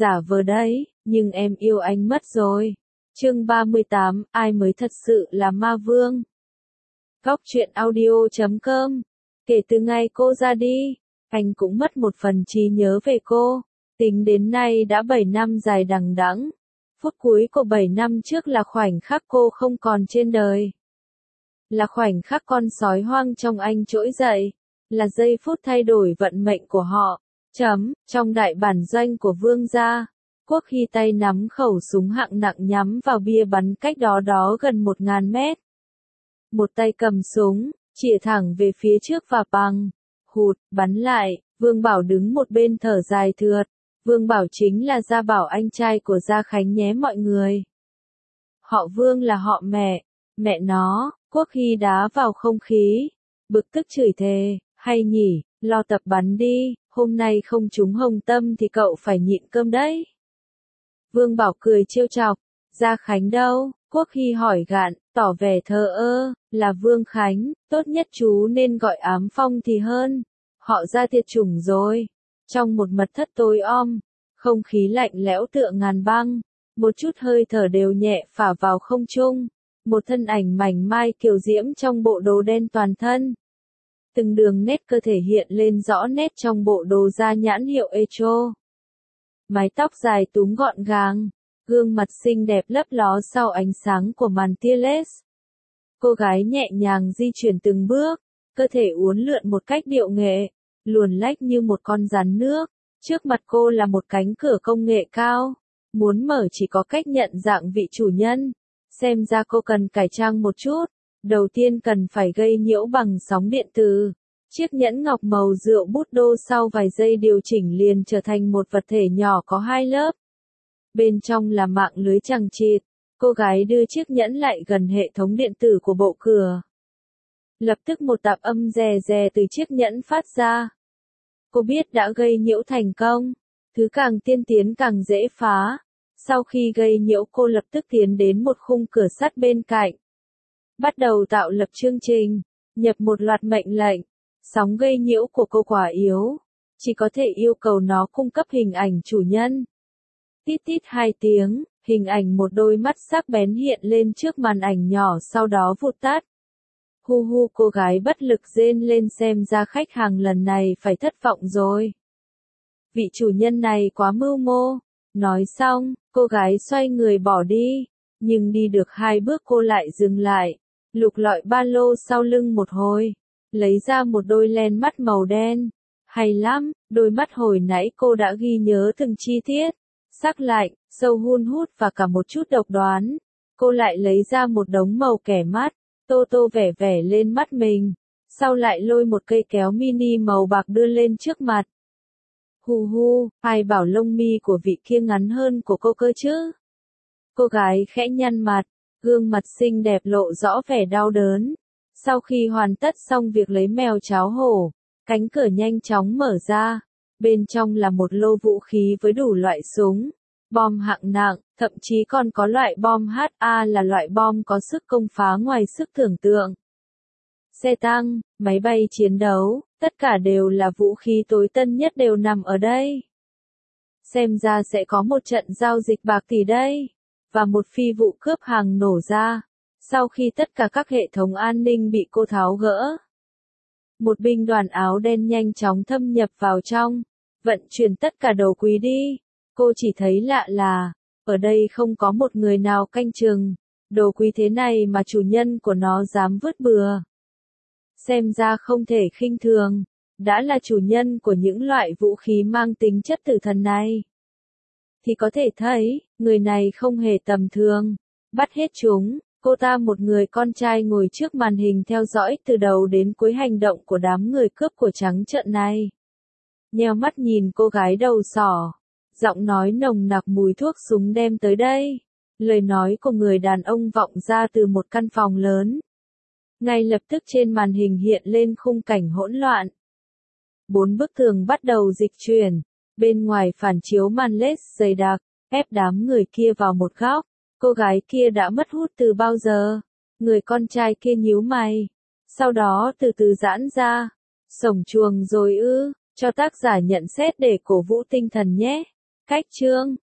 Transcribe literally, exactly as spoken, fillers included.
Giả vờ đấy, nhưng em yêu anh mất rồi. Chương ba mươi tám, ai mới thật sự là ma vương? Góc truyện audio chấm com. Kể từ ngày cô ra đi, anh cũng mất một phần trí nhớ về cô. Tính đến nay đã bảy năm dài đằng đẵng. Phút cuối của bảy năm trước là khoảnh khắc cô không còn trên đời. Là khoảnh khắc con sói hoang trong anh trỗi dậy. Là giây phút thay đổi vận mệnh của họ. Chấm, trong đại bản doanh của vương gia, Quốc Hy tay nắm khẩu súng hạng nặng nhắm vào bia bắn cách đó đó gần một ngàn mét. Một tay cầm súng, chĩa thẳng về phía trước và bằng, hụt, bắn lại, Vương Bảo đứng một bên thở dài thượt. Vương Bảo chính là Gia Bảo, anh trai của Gia Khánh nhé mọi người. Họ Vương là họ mẹ, mẹ nó, Quốc Hy đá vào không khí, bực tức chửi thề, hay nhỉ, lo tập bắn đi, hôm nay không trúng hồng tâm thì cậu phải nhịn cơm đấy. Vương Bảo cười trêu chọc, Gia Khánh đâu? Quốc Hy hỏi gạn, tỏ vẻ thờ ơ, là Vương Khánh, tốt nhất chú nên gọi Ám Phong thì hơn. Họ Gia thiệt chủng rồi. Trong một mật thất tối om, không khí lạnh lẽo tựa ngàn băng, một chút hơi thở đều nhẹ phả vào không trung, một thân ảnh mảnh mai kiều diễm trong bộ đồ đen toàn thân. Từng đường nét cơ thể hiện lên rõ nét trong bộ đồ da nhãn hiệu Echo. Mái tóc dài túm gọn gàng, gương mặt xinh đẹp lấp ló sau ánh sáng của màn tia led. Cô gái nhẹ nhàng di chuyển từng bước, cơ thể uốn lượn một cách điệu nghệ, luồn lách như một con rắn nước. Trước mặt cô là một cánh cửa công nghệ cao, muốn mở chỉ có cách nhận dạng vị chủ nhân. Xem ra cô cần cải trang một chút. Đầu tiên cần phải gây nhiễu bằng sóng điện từ. Chiếc nhẫn ngọc màu rượu bút đô sau vài giây điều chỉnh liền trở thành một vật thể nhỏ có hai lớp. Bên trong là mạng lưới chằng chịt. Cô gái đưa chiếc nhẫn lại gần hệ thống điện tử của bộ cửa. Lập tức một tạp âm rè rè từ chiếc nhẫn phát ra. Cô biết đã gây nhiễu thành công. Thứ càng tiên tiến càng dễ phá. Sau khi gây nhiễu cô lập tức tiến đến một khung cửa sắt bên cạnh. Bắt đầu tạo lập chương trình, nhập một loạt mệnh lệnh. Sóng gây nhiễu của cô quá yếu, chỉ có thể yêu cầu nó cung cấp hình ảnh chủ nhân. Tít tít hai tiếng, hình ảnh một đôi mắt sắc bén hiện lên trước màn ảnh nhỏ sau đó vụt tắt. Hu hu, cô gái bất lực rên lên, xem ra khách hàng lần này phải thất vọng rồi. Vị chủ nhân này quá mưu mô. Nói xong, cô gái xoay người bỏ đi, nhưng đi được hai bước cô lại dừng lại. Lục lọi ba lô sau lưng một hồi, lấy ra một đôi len mắt màu đen. Hay lắm, đôi mắt hồi nãy cô đã ghi nhớ từng chi tiết. Sắc lạnh, sâu hun hút và cả một chút độc đoán. Cô lại lấy ra một đống màu kẻ mắt, tô tô vẻ vẻ lên mắt mình. Sau lại lôi một cây kéo mini màu bạc đưa lên trước mặt. Hu hu, ai bảo lông mi của vị kia ngắn hơn của cô cơ chứ? Cô gái khẽ nhăn mặt. Gương mặt xinh đẹp lộ rõ vẻ đau đớn. Sau khi hoàn tất xong việc lấy mèo cháo hổ, cánh cửa nhanh chóng mở ra. Bên trong là một lô vũ khí với đủ loại súng, bom hạng nặng, thậm chí còn có loại bom hát a là loại bom có sức công phá ngoài sức tưởng tượng. Xe tăng, máy bay chiến đấu, tất cả đều là vũ khí tối tân nhất đều nằm ở đây. Xem ra sẽ có một trận giao dịch bạc tỷ đây. Và một phi vụ cướp hàng nổ ra, sau khi tất cả các hệ thống an ninh bị cô tháo gỡ. Một binh đoàn áo đen nhanh chóng thâm nhập vào trong, vận chuyển tất cả đồ quý đi. Cô chỉ thấy lạ là, ở đây không có một người nào canh chừng, đồ quý thế này mà chủ nhân của nó dám vứt bừa. Xem ra không thể khinh thường, đã là chủ nhân của những loại vũ khí mang tính chất tử thần này. Thì có thể thấy, người này không hề tầm thường. Bắt hết chúng, cô ta một người con trai ngồi trước màn hình theo dõi từ đầu đến cuối hành động của đám người cướp của trắng trợn này. Nheo mắt nhìn cô gái đầu sỏ, giọng nói nồng nặc mùi thuốc súng đem tới đây. Lời nói của người đàn ông vọng ra từ một căn phòng lớn. Ngay lập tức trên màn hình hiện lên khung cảnh hỗn loạn. Bốn bức tường bắt đầu dịch chuyển. Bên ngoài phản chiếu màn led dày đặc, ép đám người kia vào một góc. Cô gái kia đã mất hút từ bao giờ? Người con trai kia nhíu mày. Sau đó từ từ giãn ra. Sổng chuồng rồi ư, cho tác giả nhận xét để cổ vũ tinh thần nhé. Cách chương